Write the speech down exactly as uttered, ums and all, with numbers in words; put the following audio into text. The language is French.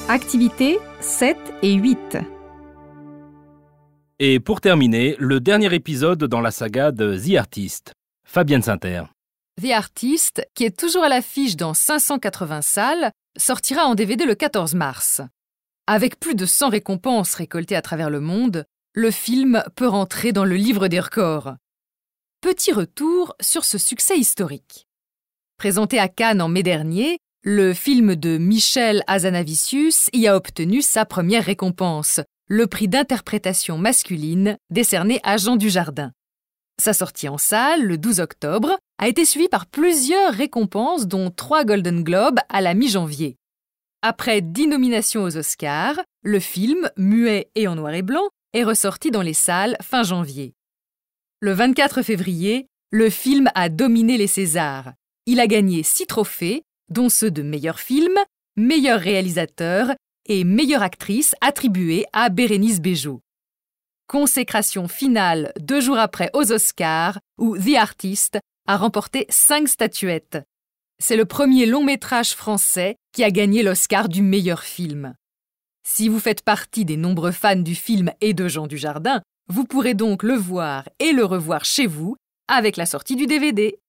Activités sept et huit. Et pour terminer, le dernier épisode dans la saga de The Artist. Fabienne Saint-Terre. The Artist, qui est toujours à l'affiche dans cinq cent quatre-vingts salles, sortira en D V D le quatorze mars. Avec plus de cent récompenses récoltées à travers le monde, le film peut rentrer dans le livre des records. Petit retour sur ce succès historique. Présenté à Cannes en mai dernier, le film de Michel Hazanavicius y a obtenu sa première récompense, le prix d'interprétation masculine décerné à Jean Dujardin. Sa sortie en salle, le douze octobre, a été suivie par plusieurs récompenses, dont trois Golden Globes à la mi-janvier. Après dix nominations aux Oscars, le film, muet et en noir et blanc, est ressorti dans les salles fin janvier. Le vingt-quatre février, le film a dominé les Césars. Il a gagné six trophées, dont ceux de meilleur film, meilleur réalisateur et meilleure actrice attribués à Bérénice Bejo. Consécration finale deux jours après aux Oscars, où The Artist a remporté cinq statuettes. C'est le premier long-métrage français qui a gagné l'Oscar du meilleur film. Si vous faites partie des nombreux fans du film et de Jean Dujardin, vous pourrez donc le voir et le revoir chez vous avec la sortie du D V D.